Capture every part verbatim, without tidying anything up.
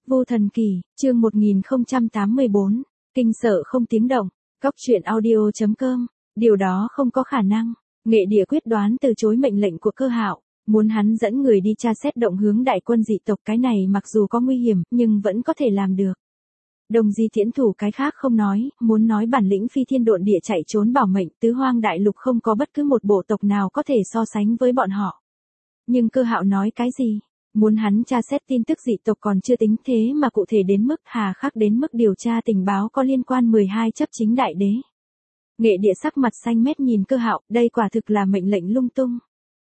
Vu Thần Kỳ, chương một nghìn không trăm tám mươi bốn, kinh sợ không tiếng động, Cóc truyện audio chấm com, điều đó không có khả năng, Nghệ Địa quyết đoán từ chối mệnh lệnh của Cơ Hạo, muốn hắn dẫn người đi tra xét động hướng đại quân dị tộc, cái này mặc dù có nguy hiểm, nhưng vẫn có thể làm được. Đồng Di Tiễn thủ cái khác không nói, muốn nói bản lĩnh phi thiên độn địa chạy trốn bảo mệnh, tứ hoang đại lục không có bất cứ một bộ tộc nào có thể so sánh với bọn họ. Nhưng Cơ Hạo nói cái gì? Muốn hắn tra xét tin tức dị tộc còn chưa tính, thế mà cụ thể đến mức hà khắc đến mức điều tra tình báo có liên quan mười hai chấp chính đại đế. Nghệ Địa sắc mặt xanh mét nhìn Cơ Hạo, đây quả thực là mệnh lệnh lung tung.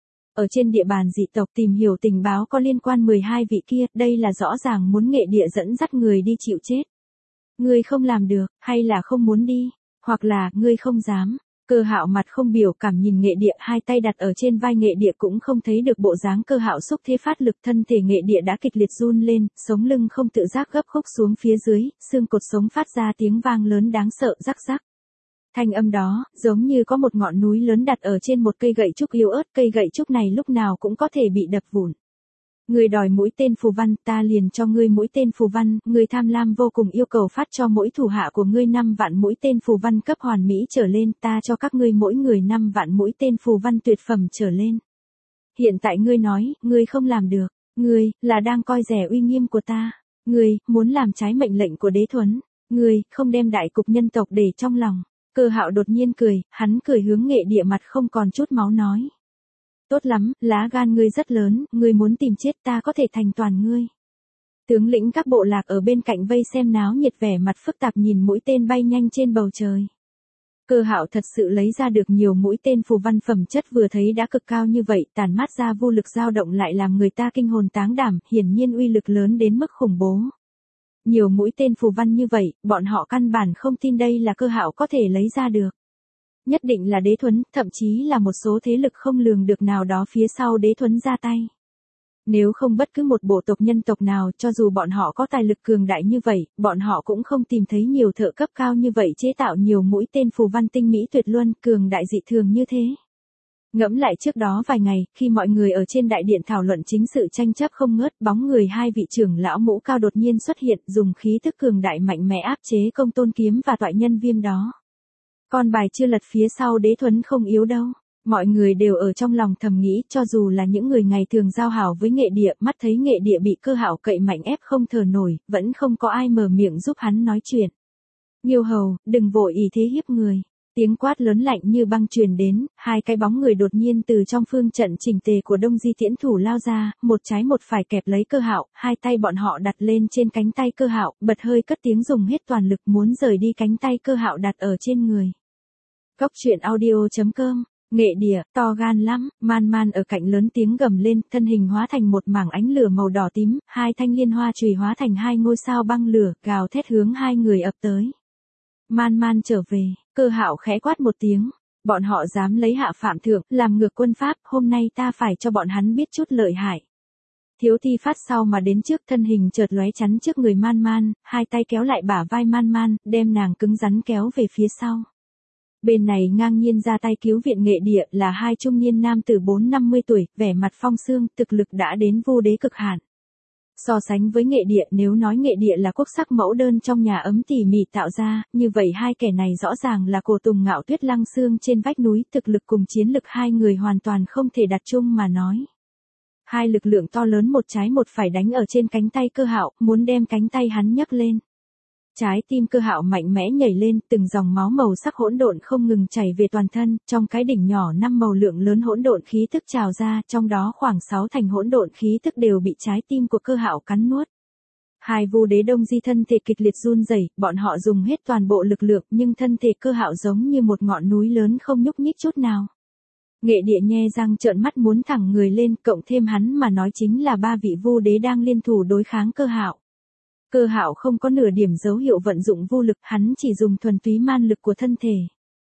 Ở trên địa bàn dị tộc tìm hiểu tình báo có liên quan mười hai vị kia, đây là rõ ràng muốn Nghệ Địa dẫn dắt người đi chịu chết. Ngươi không làm được, hay là không muốn đi, hoặc là ngươi không dám. Cơ Hạo mặt không biểu cảm nhìn Nghệ Địa, hai tay đặt ở trên vai Nghệ Địa cũng không thấy được bộ dáng Cơ Hạo xúc thế phát lực, thân thể Nghệ Địa đã kịch liệt run lên, sống lưng không tự giác gấp khúc xuống phía dưới, xương cột sống phát ra tiếng vang lớn đáng sợ rắc rắc. Thanh âm đó, giống như có một ngọn núi lớn đặt ở trên một cây gậy trúc yếu ớt, cây gậy trúc này lúc nào cũng có thể bị đập vụn. Ngươi đòi mũi tên phù văn, ta liền cho ngươi mũi tên phù văn, ngươi tham lam vô cùng yêu cầu phát cho mỗi thủ hạ của ngươi năm vạn mũi tên phù văn cấp hoàn mỹ trở lên, ta cho các ngươi mỗi người năm vạn mũi tên phù văn tuyệt phẩm trở lên. Hiện tại ngươi nói, ngươi không làm được, ngươi, là đang coi rẻ uy nghiêm của ta, ngươi, muốn làm trái mệnh lệnh của Đế Thuấn, ngươi, không đem đại cục nhân tộc để trong lòng. Cơ Hạo đột nhiên cười, hắn cười hướng Nghệ Địa mặt không còn chút máu nói. Tốt lắm, lá gan ngươi rất lớn, ngươi muốn tìm chết ta có thể thành toàn ngươi. Tướng lĩnh các bộ lạc ở bên cạnh vây xem náo nhiệt vẻ mặt phức tạp nhìn mũi tên bay nhanh trên bầu trời. Cơ Hạo thật sự lấy ra được nhiều mũi tên phù văn phẩm chất vừa thấy đã cực cao như vậy, tản mát ra vô lực dao động lại làm người ta kinh hồn táng đảm, hiển nhiên uy lực lớn đến mức khủng bố. Nhiều mũi tên phù văn như vậy, bọn họ căn bản không tin đây là Cơ Hạo có thể lấy ra được. Nhất định là Đế Thuấn, thậm chí là một số thế lực không lường được nào đó phía sau Đế Thuấn ra tay. Nếu không bất cứ một bộ tộc nhân tộc nào, cho dù bọn họ có tài lực cường đại như vậy, bọn họ cũng không tìm thấy nhiều thợ cấp cao như vậy chế tạo nhiều mũi tên phù văn tinh mỹ tuyệt luân, cường đại dị thường như thế. Ngẫm lại trước đó vài ngày, khi mọi người ở trên đại điện thảo luận chính sự tranh chấp không ngớt, bóng người hai vị trưởng lão mũ cao đột nhiên xuất hiện, dùng khí thức cường đại mạnh mẽ áp chế Công Tôn Kiếm và toại nhân Viêm đó. Con bài chưa lật phía sau Đế Thuấn không yếu đâu. Mọi người đều ở trong lòng thầm nghĩ, cho dù là những người ngày thường giao hảo với Nghệ Địa, mắt thấy Nghệ Địa bị Cơ Hạo cậy mạnh ép không thở nổi, vẫn không có ai mở miệng giúp hắn nói chuyện. Nghiêu Hầu, đừng vội ý thế hiếp người. Tiếng quát lớn lạnh như băng truyền đến, hai cái bóng người đột nhiên từ trong phương trận chỉnh tề của Đông Di Tiễn thủ lao ra, một trái một phải kẹp lấy Cơ Hạo, hai tay bọn họ đặt lên trên cánh tay Cơ Hạo, bật hơi cất tiếng dùng hết toàn lực muốn rời đi cánh tay Cơ Hạo đặt ở trên người. Cóc truyện audio chấm com, Nghệ Địa, to gan lắm, Man Man ở cạnh lớn tiếng gầm lên, thân hình hóa thành một mảng ánh lửa màu đỏ tím, hai thanh liên hoa chùy hóa thành hai ngôi sao băng lửa, gào thét hướng hai người ập tới. Man Man trở về, Cơ Hạo khẽ quát một tiếng, bọn họ dám lấy hạ phạm thượng, làm ngược quân pháp, hôm nay ta phải cho bọn hắn biết chút lợi hại. Thiếu Thi phát sau mà đến trước, thân hình chợt lóe chắn trước người Man Man, hai tay kéo lại bả vai Man Man, đem nàng cứng rắn kéo về phía sau. Bên này ngang nhiên ra tay cứu viện Nghệ Địa là hai trung niên nam tử bốn năm mươi tuổi, vẻ mặt phong sương, thực lực đã đến vô đế cực hạn. So sánh với Nghệ Địa, nếu nói Nghệ Địa là quốc sắc mẫu đơn trong nhà ấm tỉ mỉ tạo ra, như vậy hai kẻ này rõ ràng là Cổ Tùng Ngạo Tuyết Lăng Xương trên vách núi, thực lực cùng chiến lực hai người hoàn toàn không thể đặt chung mà nói. Hai lực lượng to lớn một trái một phải đánh ở trên cánh tay Cơ Hạo, muốn đem cánh tay hắn nhấc lên. Trái tim Cơ Hạo mạnh mẽ nhảy lên, từng dòng máu màu sắc hỗn độn không ngừng chảy về toàn thân, trong cái đỉnh nhỏ năm màu lượng lớn hỗn độn khí tức trào ra, trong đó khoảng sáu thành hỗn độn khí tức đều bị trái tim của Cơ Hạo cắn nuốt. Hai Vu Đế Đông Di thân thể kịch liệt run rẩy, bọn họ dùng hết toàn bộ lực lượng, nhưng thân thể Cơ Hạo giống như một ngọn núi lớn không nhúc nhích chút nào. Nghệ Địa nhe răng trợn mắt muốn thẳng người lên, cộng thêm hắn mà nói chính là ba vị Vu Đế đang liên thủ đối kháng Cơ Hạo. Cơ Hạo không có nửa điểm dấu hiệu vận dụng vô lực, hắn chỉ dùng thuần túy man lực của thân thể.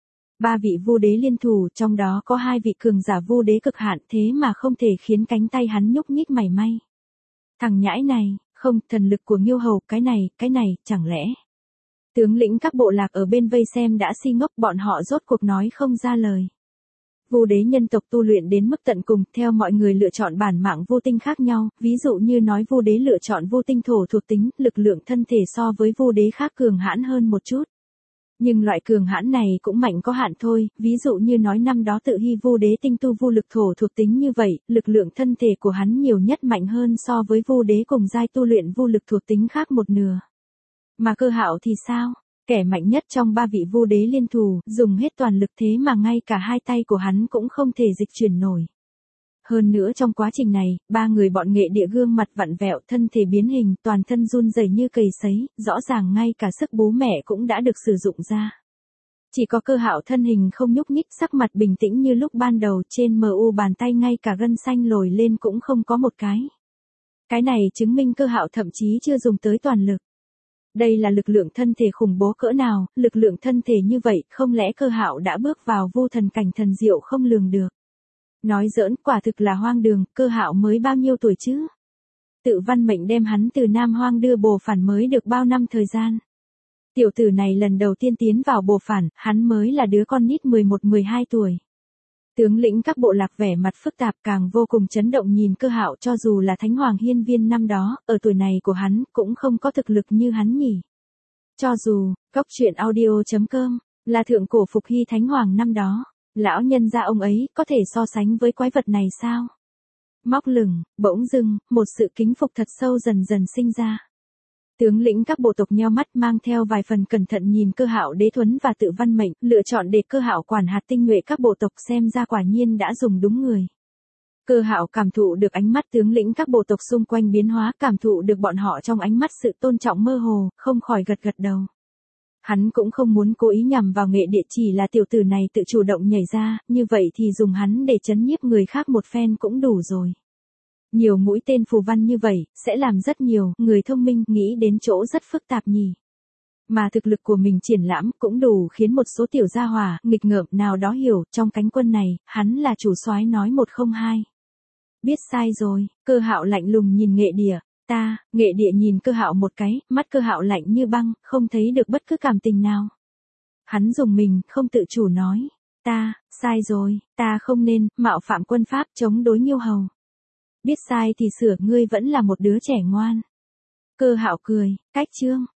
Ba vị Vu Đế liên thủ, trong đó có hai vị cường giả Vu Đế cực hạn, thế mà không thể khiến cánh tay hắn nhúc nhích mảy may. Thằng nhãi này, không, thần lực của Nghiêu Hầu, cái này, cái này, chẳng lẽ. Tướng lĩnh các bộ lạc ở bên vây xem đã si ngốc, bọn họ rốt cuộc nói không ra lời. Vu đế nhân tộc tu luyện đến mức tận cùng, theo mọi người lựa chọn bản mạng vô tinh khác nhau, ví dụ như nói Vu đế lựa chọn vô tinh thổ thuộc tính, lực lượng thân thể so với Vu đế khác cường hãn hơn một chút. Nhưng loại cường hãn này cũng mạnh có hạn thôi, ví dụ như nói năm đó tự hy Vu đế tinh tu vu lực thổ thuộc tính như vậy, lực lượng thân thể của hắn nhiều nhất mạnh hơn so với Vu đế cùng giai tu luyện vu lực thuộc tính khác một nửa. Mà Cơ Hạo thì sao? Kẻ mạnh nhất trong ba vị Vu đế liên thủ, dùng hết toàn lực thế mà ngay cả hai tay của hắn cũng không thể dịch chuyển nổi. Hơn nữa trong quá trình này, ba người bọn nghệ địa gương mặt vặn vẹo, thân thể biến hình, toàn thân run rẩy như cầy sấy, rõ ràng ngay cả sức bú mẹ cũng đã được sử dụng ra. Chỉ có Cơ Hạo thân hình không nhúc nhích, sắc mặt bình tĩnh như lúc ban đầu, trên mờ u bàn tay ngay cả gân xanh lồi lên cũng không có một cái. Cái này chứng minh Cơ Hạo thậm chí chưa dùng tới toàn lực. Đây là lực lượng thân thể khủng bố cỡ nào, lực lượng thân thể như vậy, không lẽ Cơ Hạo đã bước vào vu thần cảnh thần diệu không lường được. Nói giỡn, quả thực là hoang đường, Cơ Hạo mới bao nhiêu tuổi chứ? Tự Văn Mệnh đem hắn từ Nam Hoang đưa Bồ Phản mới được bao năm thời gian. Tiểu tử này lần đầu tiên tiến vào Bồ Phản, hắn mới là đứa con nít mười một mười hai tuổi. Tướng lĩnh các bộ lạc vẻ mặt phức tạp càng vô cùng chấn động nhìn Cơ Hạo, cho dù là Thánh Hoàng Hiên Viên năm đó, ở tuổi này của hắn, cũng không có thực lực như hắn nhỉ. Cho dù, Cóc Truyện Audio chấm com, là thượng cổ phục hy Thánh Hoàng năm đó, lão nhân gia ông ấy, có thể so sánh với quái vật này sao? Móc lửng, bỗng dưng, một sự kính phục thật sâu dần dần sinh ra. Tướng lĩnh các bộ tộc nheo mắt mang theo vài phần cẩn thận nhìn Cơ Hạo Đế Thuấn và Tự Văn Mệnh, lựa chọn để Cơ Hạo quản hạt tinh nhuệ các bộ tộc, xem ra quả nhiên đã dùng đúng người. Cơ Hạo cảm thụ được ánh mắt tướng lĩnh các bộ tộc xung quanh biến hóa, cảm thụ được bọn họ trong ánh mắt sự tôn trọng mơ hồ, không khỏi gật gật đầu. Hắn cũng không muốn cố ý nhằm vào nghệ địa, chỉ là tiểu tử này tự chủ động nhảy ra, như vậy thì dùng hắn để chấn nhiếp người khác một phen cũng đủ rồi. Nhiều mũi tên phù văn như vậy, sẽ làm rất nhiều người thông minh nghĩ đến chỗ rất phức tạp nhỉ. Mà thực lực của mình triển lãm cũng đủ khiến một số tiểu gia hỏa nghịch ngợm nào đó hiểu, trong cánh quân này, hắn là chủ soái nói một không hai. Biết sai rồi, Cơ Hạo lạnh lùng nhìn nghệ địa. Ta, nghệ địa nhìn Cơ Hạo một cái, mắt Cơ Hạo lạnh như băng, không thấy được bất cứ cảm tình nào. Hắn dùng mình, không tự chủ nói. Ta, sai rồi, ta không nên, mạo phạm quân pháp chống đối Nhiêu Hầu. Biết sai thì sửa, ngươi vẫn là một đứa trẻ ngoan. Cơ Hạo cười, cách chương.